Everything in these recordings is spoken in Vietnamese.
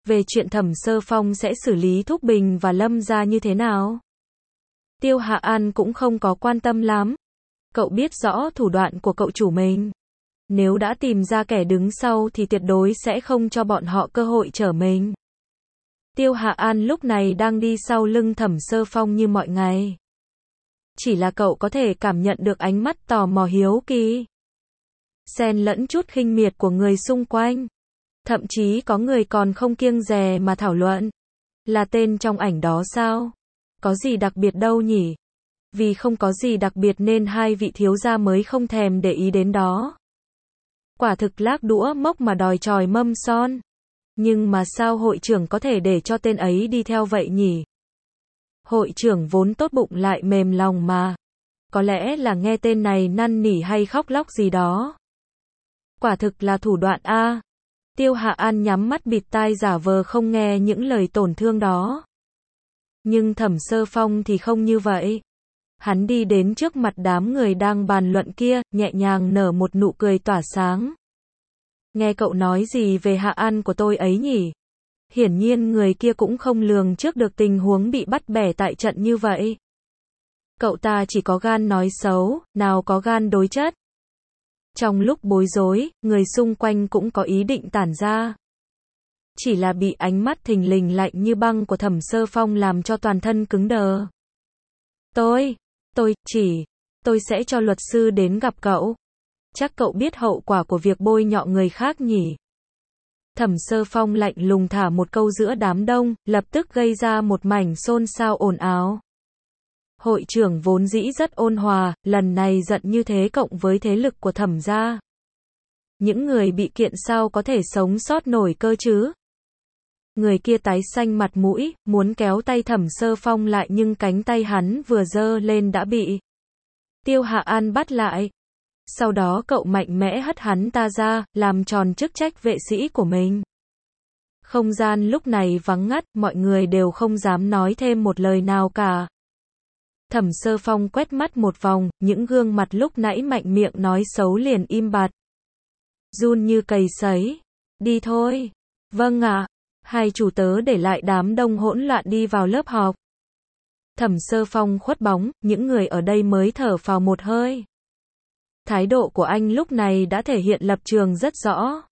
Về chuyện Thẩm Sơ Phong sẽ xử lý Thúc Bình và Lâm gia như thế nào? Tiêu Hạ An cũng không có quan tâm lắm. Cậu biết rõ thủ đoạn của cậu chủ mình. Nếu đã tìm ra kẻ đứng sau thì tuyệt đối sẽ không cho bọn họ cơ hội trở mình. Tiêu Hạ An lúc này đang đi sau lưng Thẩm Sơ Phong như mọi ngày. Chỉ là cậu có thể cảm nhận được ánh mắt tò mò hiếu kỳ, xen lẫn chút khinh miệt của người xung quanh. Thậm chí có người còn không kiêng dè mà thảo luận. Là tên trong ảnh đó sao? Có gì đặc biệt đâu nhỉ? Vì không có gì đặc biệt nên hai vị thiếu gia mới không thèm để ý đến đó. Quả thực lác đũa mốc mà đòi chòi mâm son. Nhưng mà sao hội trưởng có thể để cho tên ấy đi theo vậy nhỉ? Hội trưởng vốn tốt bụng lại mềm lòng mà. Có lẽ là nghe tên này năn nỉ hay khóc lóc gì đó. Quả thực là thủ đoạn a. Tiêu Hạ An nhắm mắt bịt tai giả vờ không nghe những lời tổn thương đó. Nhưng Thẩm Sơ Phong thì không như vậy. Hắn đi đến trước mặt đám người đang bàn luận kia, nhẹ nhàng nở một nụ cười tỏa sáng. Nghe cậu nói gì về Hạ An của tôi ấy nhỉ? Hiển nhiên người kia cũng không lường trước được tình huống bị bắt bẻ tại trận như vậy. Cậu ta chỉ có gan nói xấu, nào có gan đối chất. Trong lúc bối rối, người xung quanh cũng có ý định tản ra. Chỉ là bị ánh mắt thình lình lạnh như băng của Thẩm Sơ Phong làm cho toàn thân cứng đờ. Tôi sẽ cho luật sư đến gặp cậu. Chắc cậu biết hậu quả của việc bôi nhọ người khác nhỉ? Thẩm Sơ Phong lạnh lùng thả một câu giữa đám đông, lập tức gây ra một mảnh xôn xao ồn ào. Hội trưởng vốn dĩ rất ôn hòa, lần này giận như thế cộng với thế lực của Thẩm gia. Những người bị kiện sao có thể sống sót nổi cơ chứ? Người kia tái xanh mặt mũi, muốn kéo tay Thẩm Sơ Phong lại nhưng cánh tay hắn vừa giơ lên đã bị Tiêu Hạ An bắt lại. Sau đó cậu mạnh mẽ hất hắn ta ra, làm tròn chức trách vệ sĩ của mình. Không gian lúc này vắng ngắt, mọi người đều không dám nói thêm một lời nào cả. Thẩm Sơ Phong quét mắt một vòng, những gương mặt lúc nãy mạnh miệng nói xấu liền im bặt. Run như cầy sấy. Đi thôi. Vâng ạ. Hai chủ tớ để lại đám đông hỗn loạn đi vào lớp học. Thẩm Sơ Phong khuất bóng, những người ở đây mới thở phào một hơi. Thái độ của anh lúc này đã thể hiện lập trường rất rõ.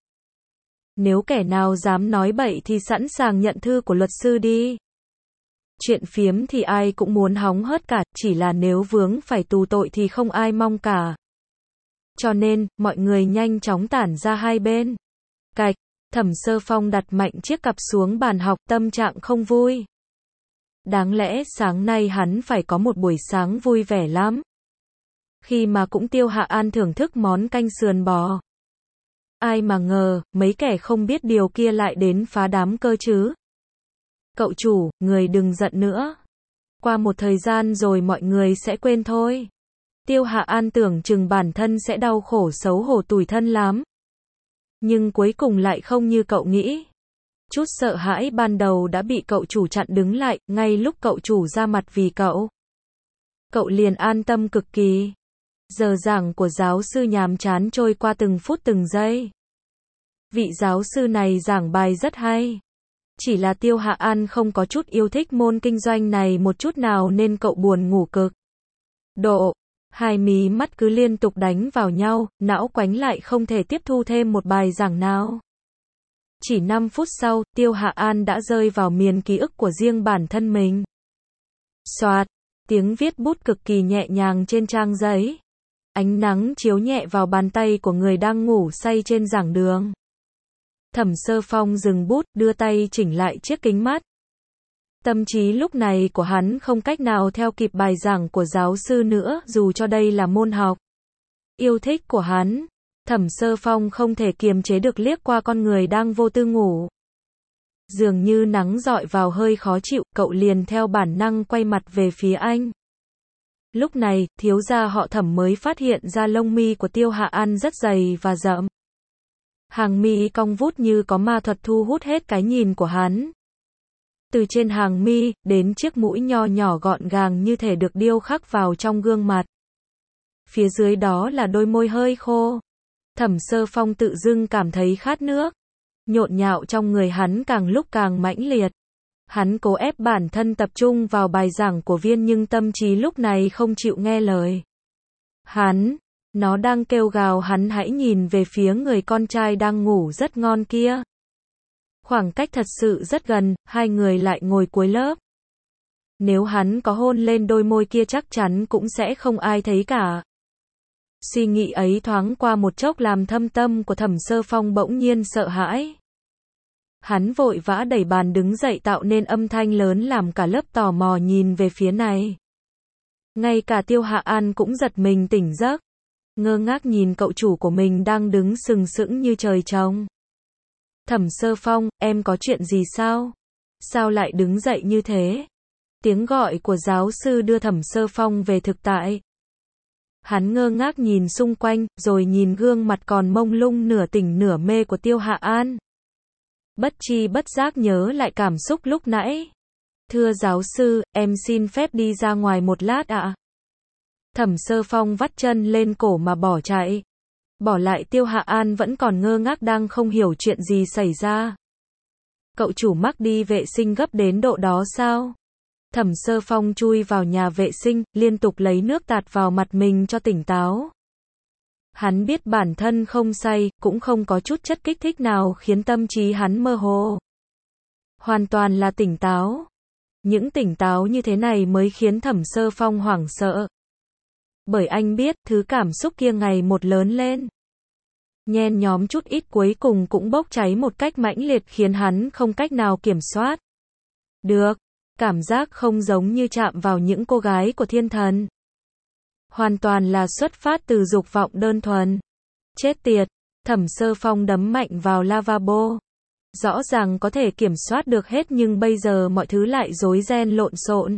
Nếu kẻ nào dám nói bậy thì sẵn sàng nhận thư của luật sư đi. Chuyện phiếm thì ai cũng muốn hóng hớt cả, chỉ là nếu vướng phải tù tội thì không ai mong cả. Cho nên, mọi người nhanh chóng tản ra hai bên. Cạch, Thẩm Sơ Phong đặt mạnh chiếc cặp xuống bàn học, tâm trạng không vui. Đáng lẽ sáng nay hắn phải có một buổi sáng vui vẻ lắm. Khi mà cũng Tiêu Hạ An thưởng thức món canh sườn bò. Ai mà ngờ, mấy kẻ không biết điều kia lại đến phá đám cơ chứ. Cậu chủ, người đừng giận nữa. Qua một thời gian rồi mọi người sẽ quên thôi. Tiêu Hạ An tưởng chừng bản thân sẽ đau khổ xấu hổ tủi thân lắm. Nhưng cuối cùng lại không như cậu nghĩ. Chút sợ hãi ban đầu đã bị cậu chủ chặn đứng lại, ngay lúc cậu chủ ra mặt vì cậu. Cậu liền an tâm cực kỳ. Giờ giảng của giáo sư nhàm chán trôi qua từng phút từng giây. Vị giáo sư này giảng bài rất hay. Chỉ là Tiêu Hạ An không có chút yêu thích môn kinh doanh này một chút nào nên cậu buồn ngủ cực độ. Hai mí mắt cứ liên tục đánh vào nhau, não quánh lại không thể tiếp thu thêm một bài giảng nào. Chỉ 5 phút sau, Tiêu Hạ An đã rơi vào miền ký ức của riêng bản thân mình. Soạt, tiếng viết bút cực kỳ nhẹ nhàng trên trang giấy. Ánh nắng chiếu nhẹ vào bàn tay của người đang ngủ say trên giảng đường. Thẩm Sơ Phong dừng bút, đưa tay chỉnh lại chiếc kính mắt. Tâm trí lúc này của hắn không cách nào theo kịp bài giảng của giáo sư nữa, dù cho đây là môn học yêu thích của hắn. Thẩm Sơ Phong không thể kiềm chế được liếc qua con người đang vô tư ngủ. Dường như nắng rọi vào hơi khó chịu, cậu liền theo bản năng quay mặt về phía anh. Lúc này, thiếu gia họ Thẩm mới phát hiện ra lông mi của Tiêu Hạ An rất dày và rậm. Hàng mi cong vút như có ma thuật thu hút hết cái nhìn của hắn. Từ trên hàng mi, đến chiếc mũi nho nhỏ gọn gàng như thể được điêu khắc vào trong gương mặt. Phía dưới đó là đôi môi hơi khô. Thẩm Sơ Phong tự dưng cảm thấy khát nước. Nhộn nhạo trong người hắn càng lúc càng mãnh liệt. Hắn cố ép bản thân tập trung vào bài giảng của viên nhưng tâm trí lúc này không chịu nghe lời. Nó đang kêu gào hắn hãy nhìn về phía người con trai đang ngủ rất ngon kia. Khoảng cách thật sự rất gần, hai người lại ngồi cuối lớp. Nếu hắn có hôn lên đôi môi kia chắc chắn cũng sẽ không ai thấy cả. Suy nghĩ ấy thoáng qua một chốc làm thâm tâm của Thẩm Sơ Phong bỗng nhiên sợ hãi. Hắn vội vã đẩy bàn đứng dậy tạo nên âm thanh lớn làm cả lớp tò mò nhìn về phía này. Ngay cả Tiêu Hạ An cũng giật mình tỉnh giấc, ngơ ngác nhìn cậu chủ của mình đang đứng sừng sững như trời trồng. Thẩm Sơ Phong, em có chuyện gì sao? Sao lại đứng dậy như thế? Tiếng gọi của giáo sư đưa Thẩm Sơ Phong về thực tại. Hắn ngơ ngác nhìn xung quanh, rồi nhìn gương mặt còn mông lung nửa tỉnh nửa mê của Tiêu Hạ An. Bất tri bất giác nhớ lại cảm xúc lúc nãy. Thưa giáo sư, em xin phép đi ra ngoài một lát ạ. Thẩm Sơ Phong vắt chân lên cổ mà bỏ chạy. Bỏ lại Tiêu Hạ An vẫn còn ngơ ngác đang không hiểu chuyện gì xảy ra. Cậu chủ mắc đi vệ sinh gấp đến độ đó sao? Thẩm Sơ Phong chui vào nhà vệ sinh, liên tục lấy nước tạt vào mặt mình cho tỉnh táo. Hắn biết bản thân không say, cũng không có chút chất kích thích nào khiến tâm trí hắn mơ hồ. Hoàn toàn là tỉnh táo. Những tỉnh táo như thế này mới khiến Thẩm Sơ Phong hoảng sợ. Bởi anh biết, thứ cảm xúc kia ngày một lớn lên. Nhen nhóm chút ít cuối cùng cũng bốc cháy một cách mãnh liệt khiến hắn không cách nào kiểm soát được. Cảm giác không giống như chạm vào những cô gái của thiên thần. Hoàn toàn là xuất phát từ dục vọng đơn thuần. Chết tiệt, Thẩm Sơ Phong đấm mạnh vào lavabo. Rõ ràng có thể kiểm soát được hết nhưng bây giờ mọi thứ lại rối ren lộn xộn.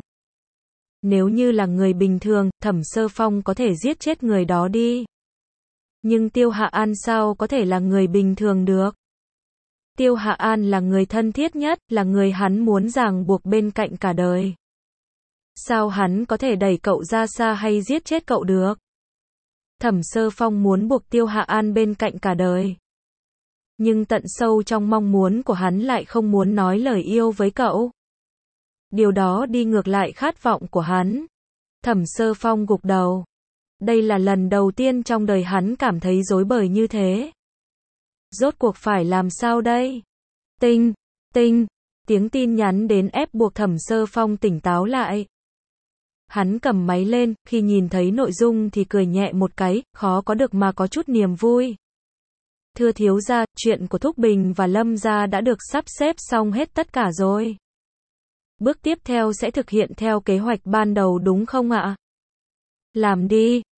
Nếu như là người bình thường, Thẩm Sơ Phong có thể giết chết người đó đi. Nhưng Tiêu Hạ An sao có thể là người bình thường được? Tiêu Hạ An là người thân thiết nhất, là người hắn muốn ràng buộc bên cạnh cả đời. Sao hắn có thể đẩy cậu ra xa hay giết chết cậu được? Thẩm Sơ Phong muốn buộc Tiêu Hạ An bên cạnh cả đời. Nhưng tận sâu trong mong muốn của hắn lại không muốn nói lời yêu với cậu. Điều đó đi ngược lại khát vọng của hắn. Thẩm Sơ Phong gục đầu. Đây là lần đầu tiên trong đời hắn cảm thấy rối bời như thế. Rốt cuộc phải làm sao đây? Tinh, tiếng tin nhắn đến ép buộc Thẩm Sơ Phong tỉnh táo lại. Hắn cầm máy lên, khi nhìn thấy nội dung thì cười nhẹ một cái, khó có được mà có chút niềm vui. Thưa thiếu gia, chuyện của Thúc Bình và Lâm gia đã được sắp xếp xong hết tất cả rồi. Bước tiếp theo sẽ thực hiện theo kế hoạch ban đầu đúng không ạ? Làm đi.